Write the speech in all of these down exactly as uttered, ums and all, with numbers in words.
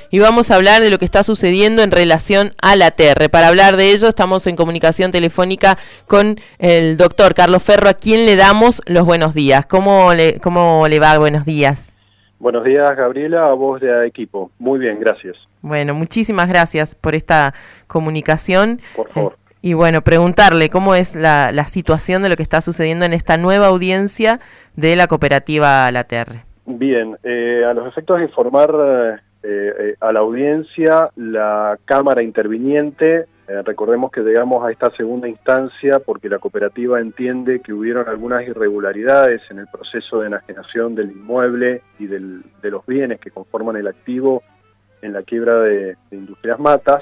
y vamos a hablar de lo que está sucediendo en relación a la T E R R. Para hablar de ello estamos en comunicación telefónica con el doctor Carlos Ferro, a quien le damos los buenos días. ¿Cómo le, cómo le va? Buenos días. Buenos días, Gabriela, a vos de equipo. Muy bien, gracias. Bueno, muchísimas gracias por esta comunicación. Por favor. Eh, y bueno, preguntarle cómo es la, la situación de lo que está sucediendo en esta nueva audiencia de la cooperativa La T E R R. Bien, eh, a los efectos de informar eh, eh, a la audiencia, la Cámara interviniente, eh, recordemos que llegamos a esta segunda instancia porque la cooperativa entiende que hubieron algunas irregularidades en el proceso de enajenación del inmueble y del, de los bienes que conforman el activo en la quiebra de, de Industrias Matas.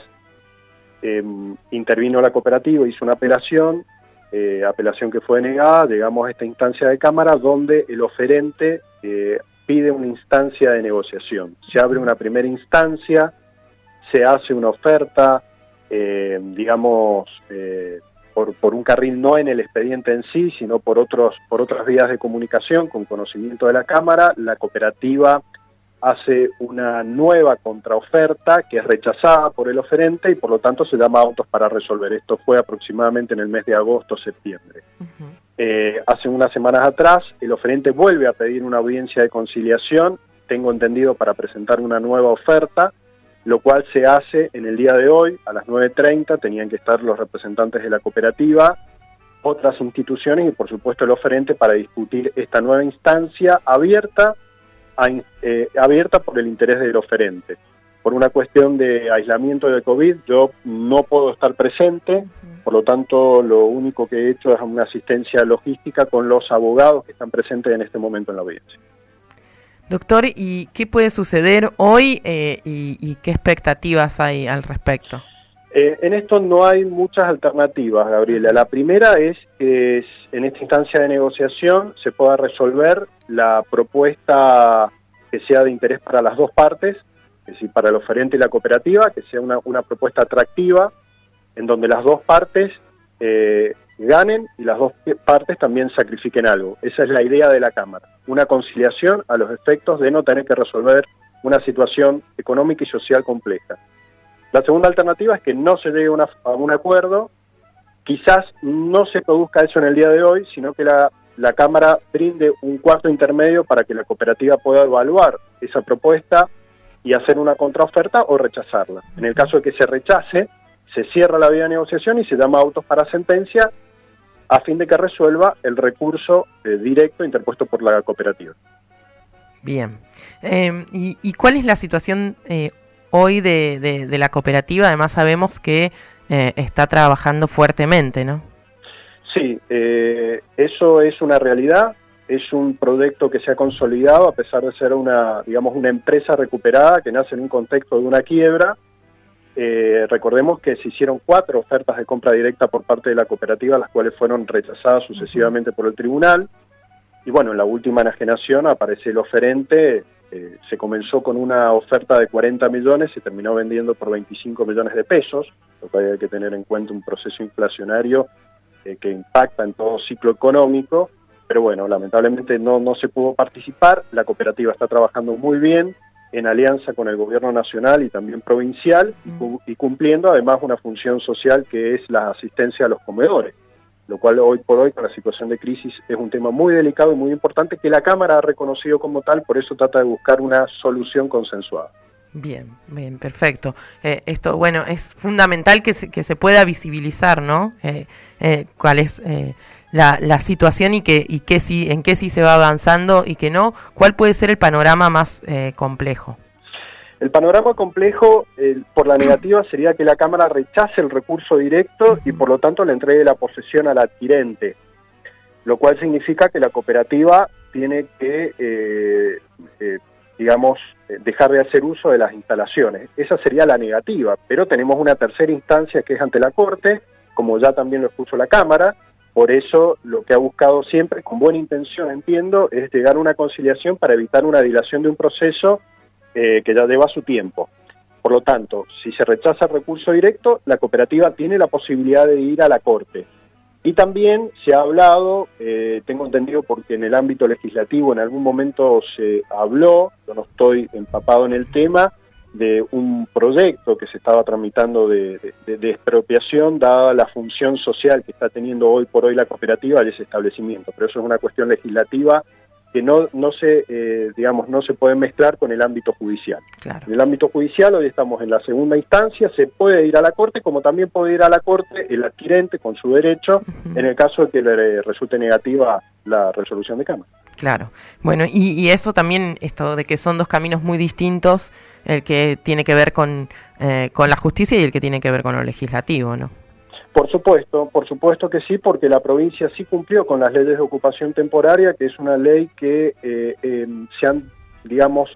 Eh, intervino la cooperativa, hizo una apelación, eh, apelación que fue negada, llegamos a esta instancia de Cámara donde el oferente eh, pide una instancia de negociación. Se abre una primera instancia, se hace una oferta, eh, digamos, eh, por, por un carril no en el expediente en sí, sino por, otros, por otras vías de comunicación con conocimiento de la Cámara. La cooperativa hace una nueva contraoferta que es rechazada por el oferente y por lo tanto se llama autos para resolver. Esto fue aproximadamente en el mes de agosto, septiembre. Uh-huh. Eh, hace unas semanas atrás el oferente vuelve a pedir una audiencia de conciliación, tengo entendido para presentar una nueva oferta, lo cual se hace en el día de hoy a las nueve treinta, tenían que estar los representantes de la cooperativa, otras instituciones y por supuesto el oferente para discutir esta nueva instancia abierta, a, eh, abierta por el interés del oferente. Por una cuestión de aislamiento de COVID yo no puedo estar presente, por lo tanto lo único que he hecho es una asistencia logística con los abogados que están presentes en este momento en la audiencia. Doctor, ¿y qué puede suceder hoy eh, y, y qué expectativas hay al respecto? Eh, en esto no hay muchas alternativas, Gabriela. La primera es que en esta instancia de negociación se pueda resolver la propuesta que sea de interés para las dos partes, es decir, para el oferente y la cooperativa, que sea una, una propuesta atractiva, en donde las dos partes eh, ganen y las dos partes también sacrifiquen algo. Esa es la idea de la Cámara, una conciliación a los efectos de no tener que resolver una situación económica y social compleja. La segunda alternativa es que no se llegue a, una, a un acuerdo, quizás no se produzca eso en el día de hoy, sino que la, la Cámara brinde un cuarto intermedio para que la cooperativa pueda evaluar esa propuesta y hacer una contraoferta o rechazarla. En el caso de que se rechace, se cierra la vía de negociación y se llama autos para sentencia a fin de que resuelva el recurso eh, directo interpuesto por la cooperativa. Bien. Eh, y, ¿Y cuál es la situación eh, hoy de, de, de la cooperativa? Además sabemos que eh, está trabajando fuertemente, ¿no? Sí, eh, eso es una realidad. Es un proyecto que se ha consolidado a pesar de ser una, digamos, una empresa recuperada que nace en un contexto de una quiebra. Eh, recordemos que se hicieron cuatro ofertas de compra directa por parte de la cooperativa, las cuales fueron rechazadas sucesivamente por el tribunal. Y bueno, en la última enajenación aparece el oferente, eh, se comenzó con una oferta de cuarenta millones, se terminó vendiendo por veinticinco millones de pesos, lo cual hay que tener en cuenta un proceso inflacionario eh, que impacta en todo ciclo económico. Pero bueno, lamentablemente no, no se pudo participar. La cooperativa está trabajando muy bien en alianza con el gobierno nacional y también provincial y, y cumpliendo además una función social que es la asistencia a los comedores, lo cual hoy por hoy con la situación de crisis es un tema muy delicado y muy importante que la Cámara ha reconocido como tal, por eso trata de buscar una solución consensuada. Bien, bien, perfecto. Eh, esto, bueno, es fundamental que se, que se pueda visibilizar, ¿no? Eh, eh, cuál es eh, la, la situación y que y que sí, en qué sí se va avanzando y que no. ¿Cuál puede ser el panorama más eh, complejo? El panorama complejo eh, por la negativa sería que la Cámara rechace el recurso directo y por lo tanto le entregue la posesión al adquirente, lo cual significa que la cooperativa tiene que, eh, eh, digamos, dejar de hacer uso de las instalaciones. Esa sería la negativa, pero tenemos una tercera instancia que es ante la Corte, como ya también lo expuso la Cámara. Por eso lo que ha buscado siempre, con buena intención entiendo, es llegar a una conciliación para evitar una dilación de un proceso eh, que ya lleva su tiempo. Por lo tanto, si se rechaza el recurso directo, la cooperativa tiene la posibilidad de ir a la Corte. Y también se ha hablado, eh, tengo entendido porque en el ámbito legislativo en algún momento se habló, yo no estoy empapado en el tema, de un proyecto que se estaba tramitando de, de, de expropiación, dada la función social que está teniendo hoy por hoy la cooperativa de ese establecimiento. Pero eso es una cuestión legislativa que no, no se, eh, digamos, no se puede mezclar con el ámbito judicial. Claro. En el ámbito judicial hoy estamos en la segunda instancia, se puede ir a la Corte, como también puede ir a la Corte el adquirente con su derecho, uh-huh. en el caso de que le resulte negativa la resolución de Cámara. Claro. Bueno, y, y eso también, esto de que son dos caminos muy distintos, el que tiene que ver con, eh, con la justicia y el que tiene que ver con lo legislativo, ¿no? Por supuesto, por supuesto que sí, porque la provincia sí cumplió con las leyes de ocupación temporaria, que es una ley que eh, eh, se han, digamos,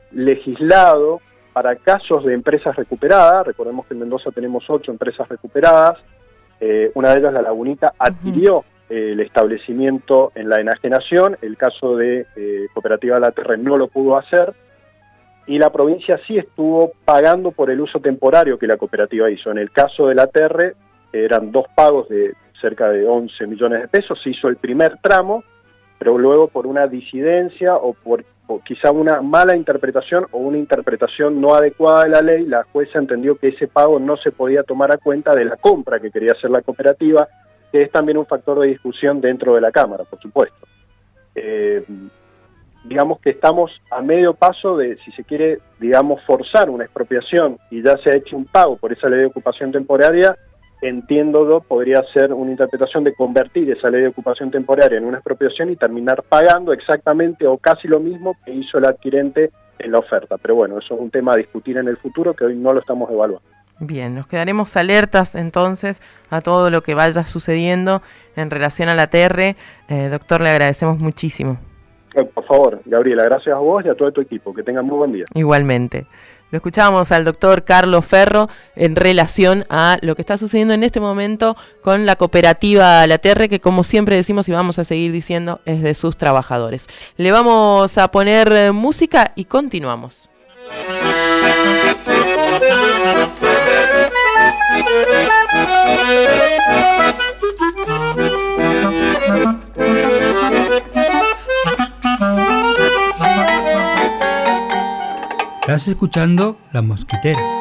legislado para casos de empresas recuperadas. Recordemos que en Mendoza tenemos ocho empresas recuperadas, eh, una de ellas, La Lagunita, adquirió uh-huh. eh, el establecimiento en la enajenación, el caso de eh, Cooperativa La Terre no lo pudo hacer, y la provincia sí estuvo pagando por el uso temporario que la cooperativa hizo. En el caso de La Terre, eran dos pagos de cerca de once millones de pesos, se hizo el primer tramo, pero luego por una disidencia o por o quizá una mala interpretación o una interpretación no adecuada de la ley, la jueza entendió que ese pago no se podía tomar a cuenta de la compra que quería hacer la cooperativa, que es también un factor de discusión dentro de la Cámara, por supuesto. Eh, digamos que estamos a medio paso de, si se quiere, digamos, forzar una expropiación y ya se ha hecho un pago por esa ley de ocupación temporaria. Entiéndolo, podría ser una interpretación de convertir esa ley de ocupación temporaria en una expropiación y terminar pagando exactamente o casi lo mismo que hizo el adquirente en la oferta. Pero bueno, eso es un tema a discutir en el futuro que hoy no lo estamos evaluando. Bien, nos quedaremos alertas entonces a todo lo que vaya sucediendo en relación a la T R. Eh, doctor, le agradecemos muchísimo. Eh, por favor, Gabriela, gracias a vos y a todo tu equipo. Que tengan muy buen día. Igualmente. Lo escuchábamos al doctor Carlos Ferro en relación a lo que está sucediendo en este momento con la cooperativa La Terre, que como siempre decimos y vamos a seguir diciendo, es de sus trabajadores. Le vamos a poner música y continuamos. Estás escuchando La Mosquitera.